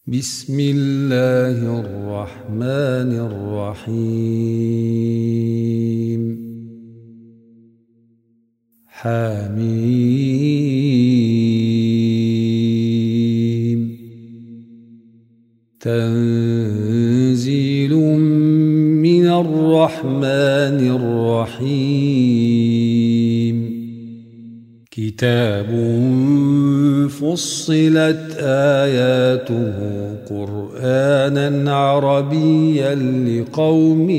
بسم الله الرحمن الرحيم حميم تنزيل من الرحمن الرحيم كتاب فصلت آياته قرآنا عربيا لقوم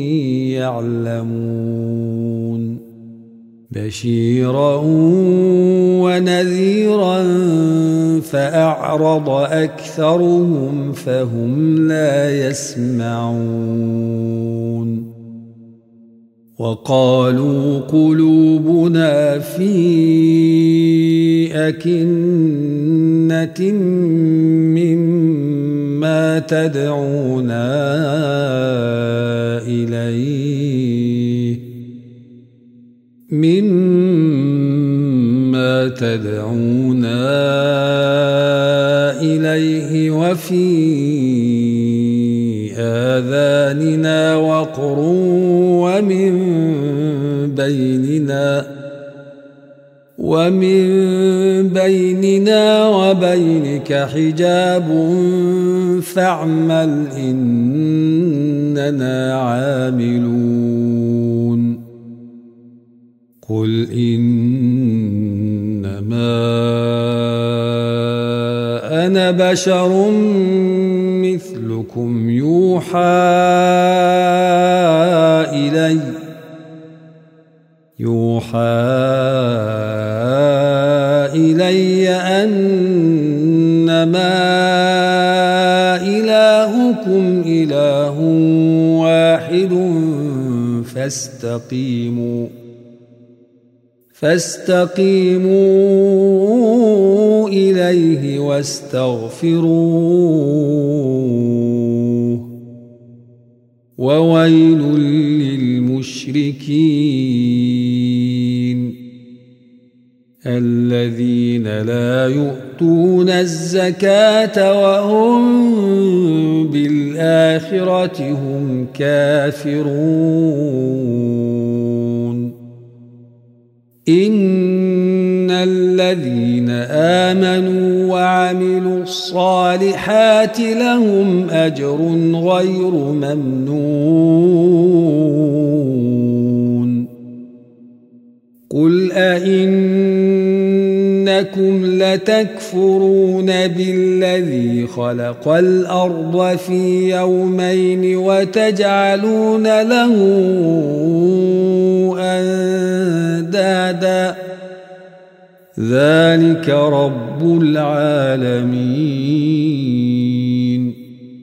يعلمون بشيرا ونذيرا فأعرض أكثرهم فهم لا يسمعون وقالوا قلوبنا في أكنة مما تدعونا إليه وفي آذاننا وقر ومن بيننا وبينك حجاب فاعمل إننا عاملون قل إنما أنا بشر مثلكم يوحى إلي أنما إلهكم إله واحد فاستقيموا إليه واستغفروه وويل للمشركين الذين لا يؤتون الزكاة وهم بالآخرة هم كافرون إن الذين آمنوا وعملوا الصالحات لهم أجر غير ممنون قل أئنكم لتكفرون بالذي خلق الأرض في يومين وتجعلون له أندادا ذلك رب العالمين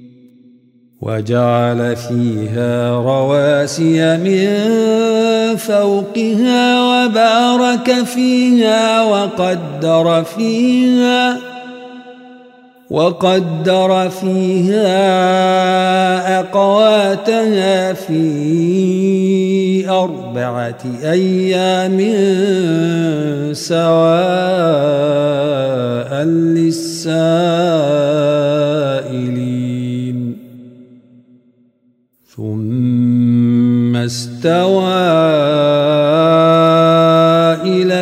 وجعل فيها رواسي من فوقها وبارك فيها وقدر فيها أقواتها في 4 أيام سواء للسائلين ثم استوى إلى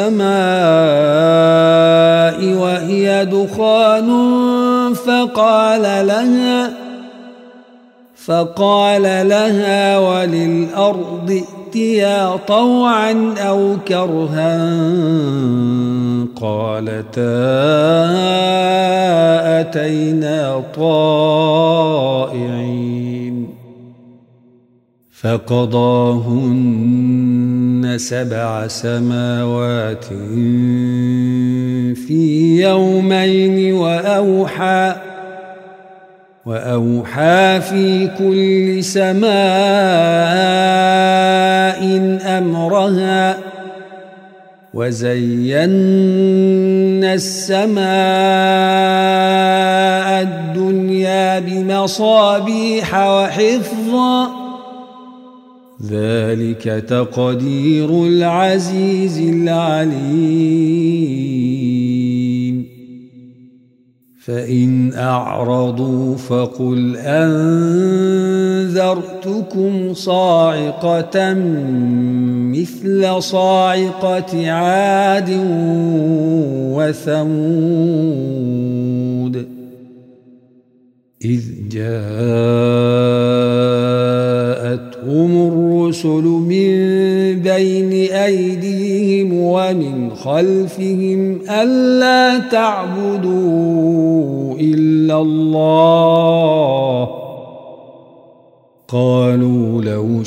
السماء وهي دخان فقال لها وللأرض ائتيا طوعا أو كرها قالتا أتينا طائعين فقضاهن 7 سماوات في يومين وأوحى في كل سماء أمرها وزينا السماء الدنيا بمصابيح وحفظا ذلك تقدير العزيز العليم فإن أعرضوا فقل أنذرتكم صاعقة مثل صاعقة عاد وثمود إذ جاءتهم الرسل من بين أيديهم ومن خلفهم ألا تعبدوا إلا الله قالوا لو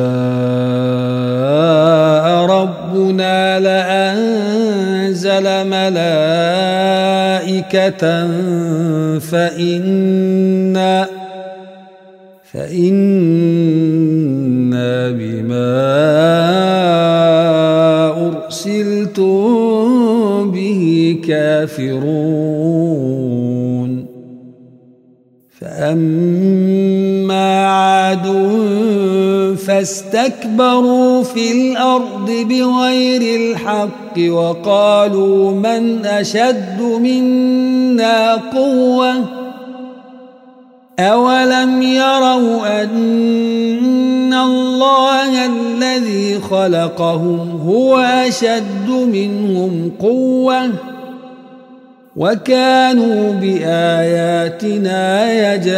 شاء ربنا لأنزل ملائكة فإنا بما أرسلتم به كافرون فأما عاد فاستكبروا في الأرض بغير الحق وقالوا من أشد منا قوة أولم يروا أن الله الذي خلقهم هو أشد منهم قوة وكانوا بآياتنا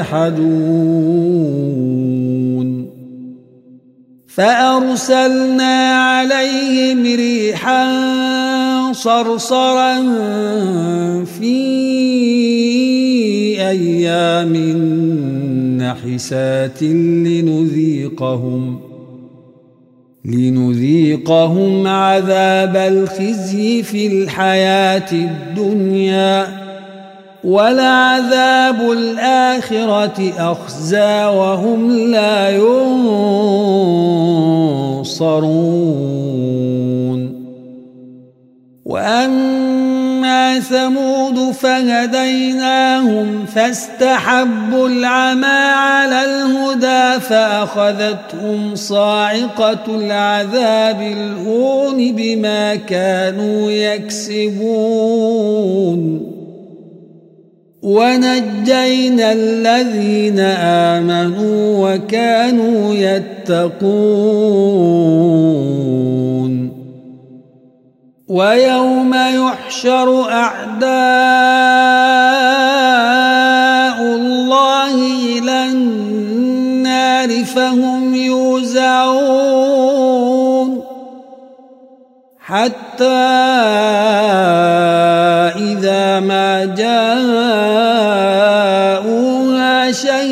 يجحدون فأرسلنا عليهم ريحا صرصرا في أيام نحسات لنذيقهم عذاب الخزي في الحياة الدنيا ولعذاب الآخرة أخزى وهم لا ينصرون وأما ثمود فهديناهم فاستحبوا العمى على الهدى فأخذتهم صاعقة العذاب الهون بما كانوا يكسبون ونجينا الذين آمنوا وكانوا يتقون ويوم يحشر أعداء الله إلى النار فهم يوزعون حتى إذا ما جاءوها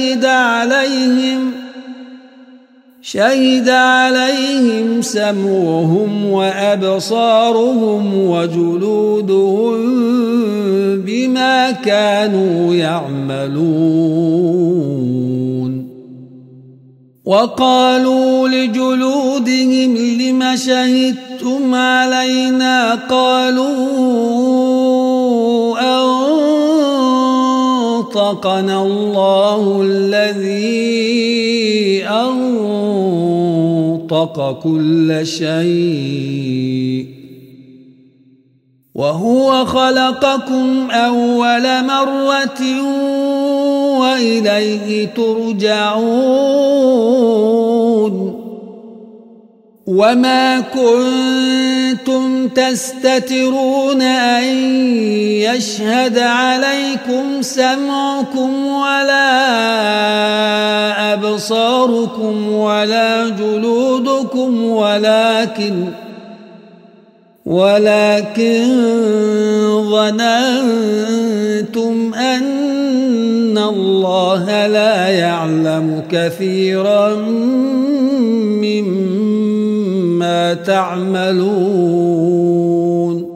شهد عليهم سمعهم وأبصارهم وجلودهم بما كانوا يعملون وقالوا لجلودهم لم شهدتم علينا قالوا أنطقنا الله الذي أنطق كل شيء وهو خلقكم أول مرة وإليه ترجعون وما كنتم تستترون أن يشهد عليكم سمعكم ولا أبصاركم ولا جلودكم ولكن ظننتم أن الله لا يعلم كثيرا مما تعملون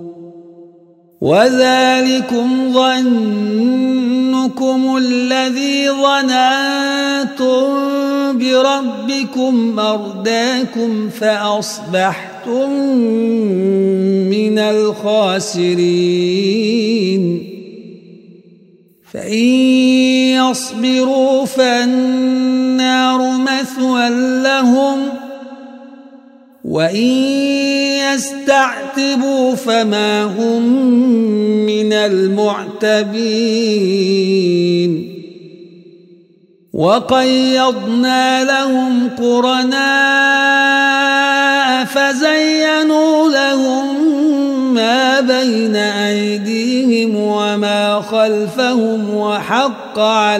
وذلكم ظنكم الذي ظننتم بربكم أرداكم فأصبحتم من الخاسرين فإن يصبروا فالنار مثوى لهم وإن يستعتبوا فما هم من المعتبين وقيضنا لهم قرناء فزينوا لهم ما بين أيديهم وما خلفهم وحق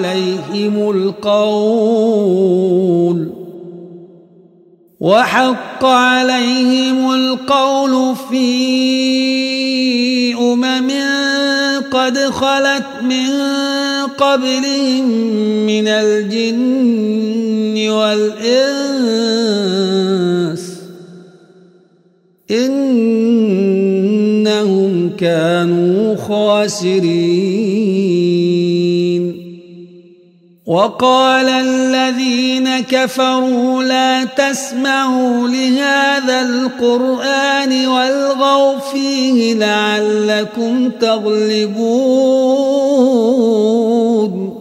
عليهم القول في قد خلت من قبلهم من الجن والإنس إنهم كانوا خاسرين وقال الذين كفروا لا تسمعوا لهذا القرآن والغوا فيه لعلكم تغلبون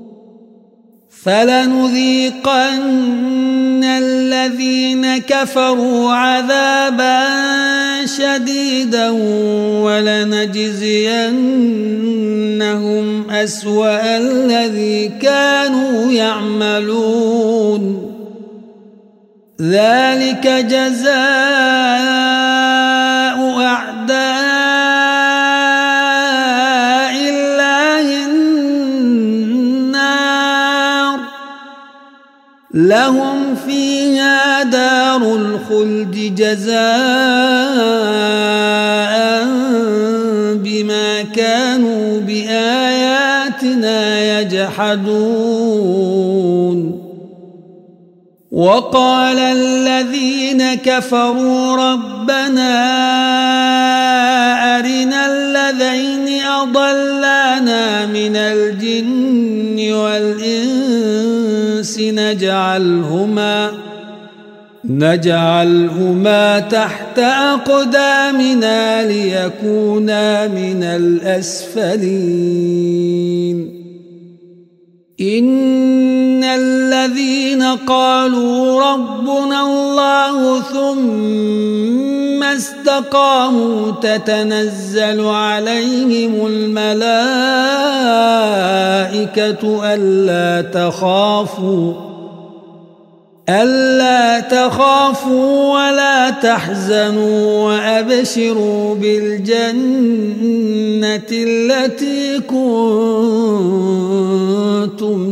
فلنذيقن الذين كفروا عذابا شديدا ولنجزينهم أسوأ الذي كانوا يعملون ذلك جزاء أعداء الله النار لهم فيها دار الخلد جزاء بما كانوا بآياتنا يجحدون وقال الذين كفروا ربنا أرنا الذين أضلانا من الجن والإنس نجعلهما تحت أقدامنا ليكونا من الأسفلين إن الذين قالوا ربنا الله ثم استقاموا تتنزل عليهم الملائكة ألا تخافوا ولا تحزنوا وأبشروا بالجنة التي كنتم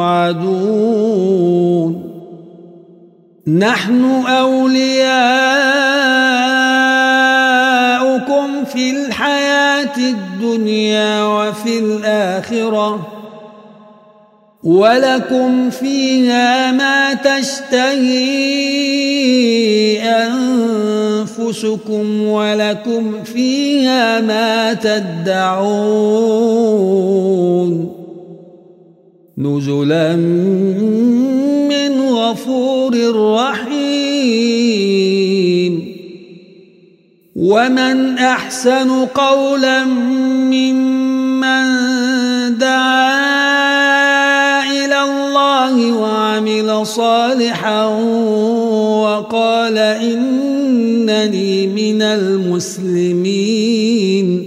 توعدون نحن أولياؤكم في الحياة الدنيا وفي الآخرة ولكم فيها ما تشتهي أنفسكم ولكم فيها ما تدعون نزلا من غفور رحيم ومن أحسن قولا ممن دعا وعمل صالحا وقال إنني من المسلمين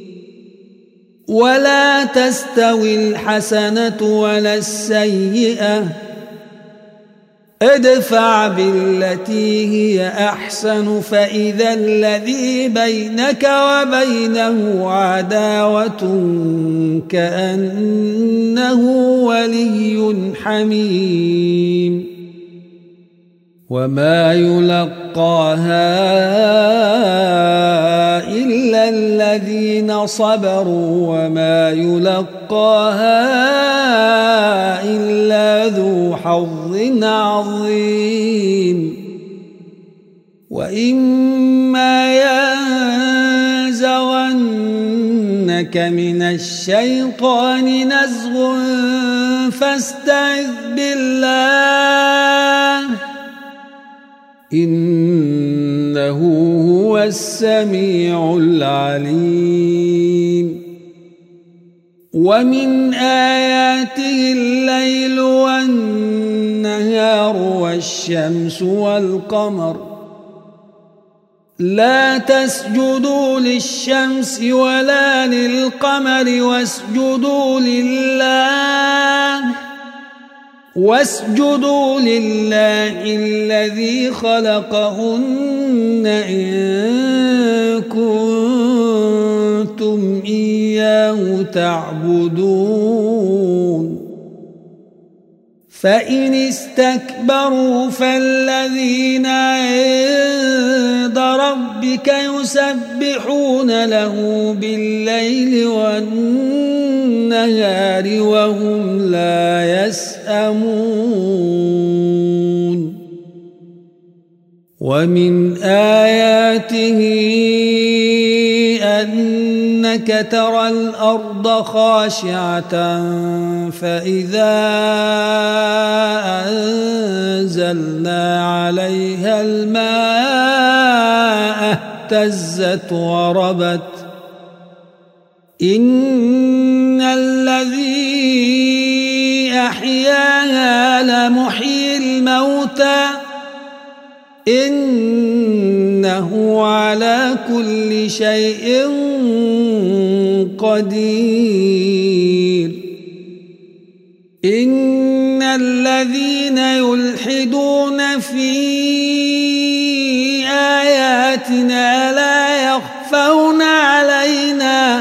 ولا تستوي الحسنة ولا السيئة ادفع بالتي هي أحسن فإذا الذي بينك وبينه عداوة كأنه ولي حميم وما يلقاها إلا الذين صبروا وما يلقاها إلا ذو حظ عظيم وإما ينزغنك من الشيطان نزغ فاستعذ بالله إنه هو السميع العليم ومن آياته الليل والنهار والشمس والقمر لا تسجدوا للشمس ولا للقمر واسجدوا لله الذي خلقهن إن كنتم إياه تعبدون فإن استكبروا فالذين عند ربك يسبحون له بالليل والنهار وهم لا يسأمون ومن آياته أنك ترى الأرض خاشعة فإذا أنزلنا عليها الماء اهتزت وربت إن الذي أحياها لمحيي الموتى إنه على كل شيء قدير إن الذين يلحدون في آياتنا لا يخفون علينا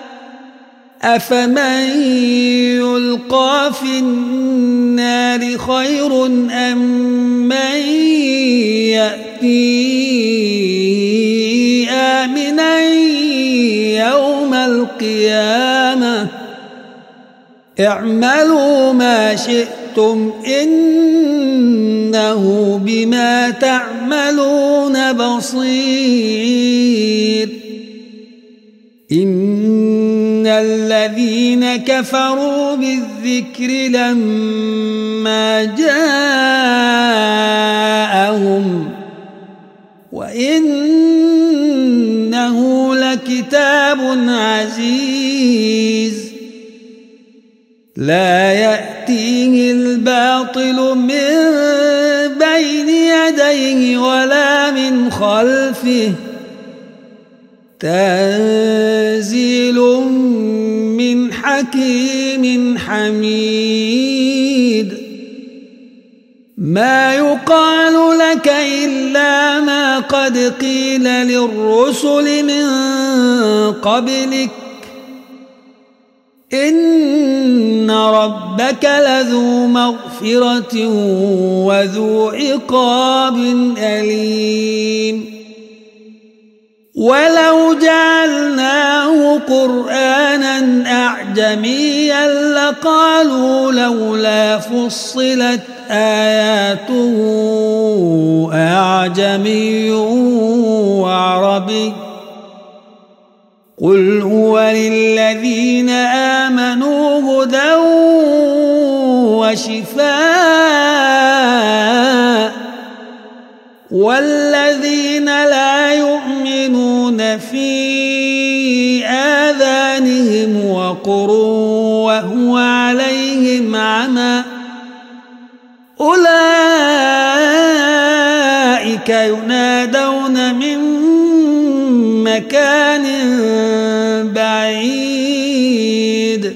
أفمن يلقى في النار خير أم من يأتي آمنا يوم القيامة اعملوا ما شئتم إنه بما تعملون بصير إن الذين كفروا بالذكر لما جاءهم وإنه لكتاب عزيز لا يأتيه الباطل من بين يديه ولا من خلفه تنزيل من حكيم حميد ما يقال لك إلا ما قد قيل للرسل من قبلك إن ربك لذو مغفرة وذو عقاب أليم ولو جعلناه قرآنا أعجميا لقالوا لولا فصلت آياته أعجمي وعربي قل هو للذين آمنوا هدى وشفاء والذين لا يؤمنون في آذانهم وقر وهو عليهم عمى أولئك ينادون من مكان بعيد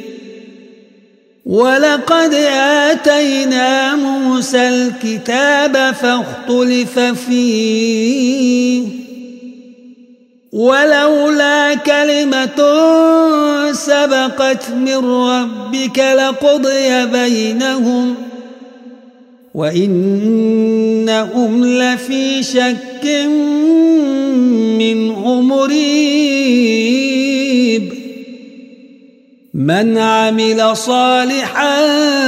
ولقد آتينا موسى الكتاب فاختلف فيه ولولا كلمة سبقت من ربك لقضي بينهم وإنهم لفي شك منه مريب من عمل صالحا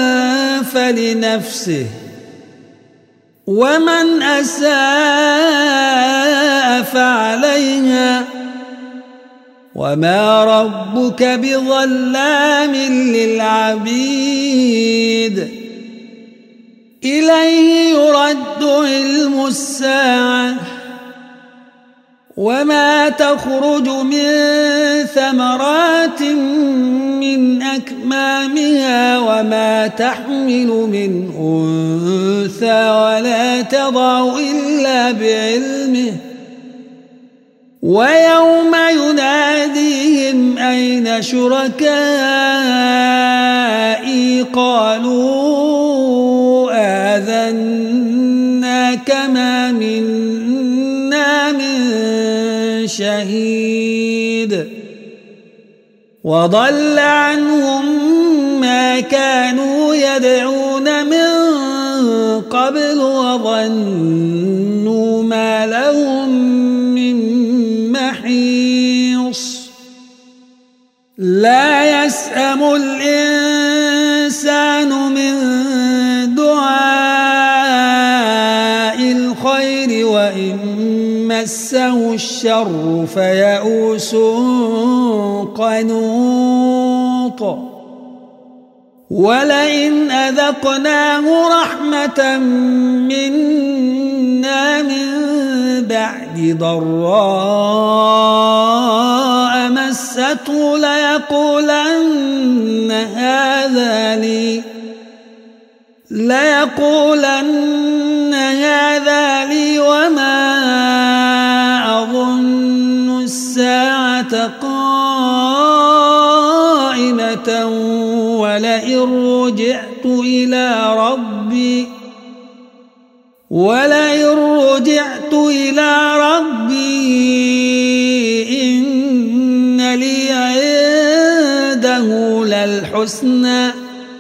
فلنفسه ومن أساء فعليها وما ربك بظلام للعبيد إليه يرد علم الساعة وما تخرج من ثمرات من أكمامها وما تحمل من أنثى ولا تضع إلا بعلمه ويوم يناديهم أين شركائي قالوا آذناك ما منا من شهيد وضل عنهم ما كانوا يدعون من قبل وظنوا ما لهم من محيص لا يسأم الإنسان من دعاء الخير وإن مسه الشر فيئوس قنوط ولئن أذقناه رحمة منا من بعد ضراء مسته ليقولن هذا لي وما أظن الساعة قائمة ولئن رجعت إلى ربي إن لي عنده للحسنى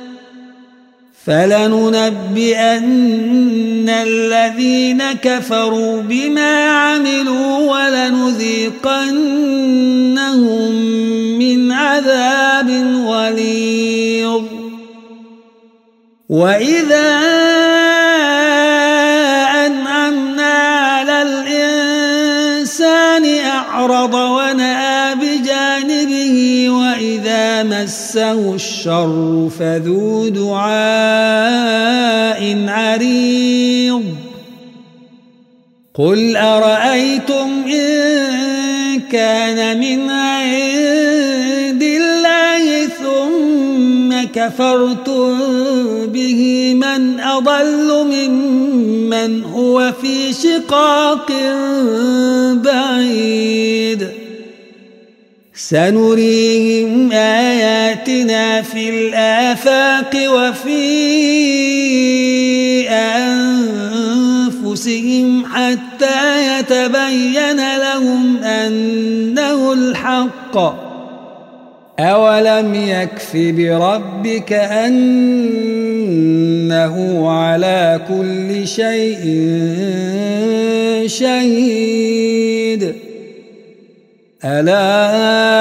فلننبئن الذين كفروا بما عملوا ولنذيقنهم من عذاب غليظ وإذا أنعمنا على الإنسان أعرض ونأى بجانبه وإذا مسه الشر فذو دعاء عريض قل أرأيتم إن كان من عند الله ثم كفرتم به من أضل ممن هو في شقاق بعيد سنريهم آياتنا في الآفاق وفي أنفسهم حتى يتبين لهم أنه الحق أولم يكف بربك أنه على كل شيء شهيد ألا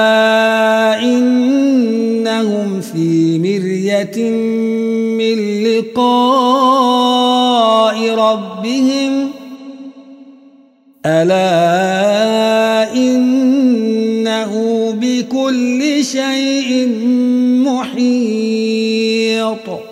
إنهم في مرية من لقاء ربهم ألا إنه بكل شيء محيط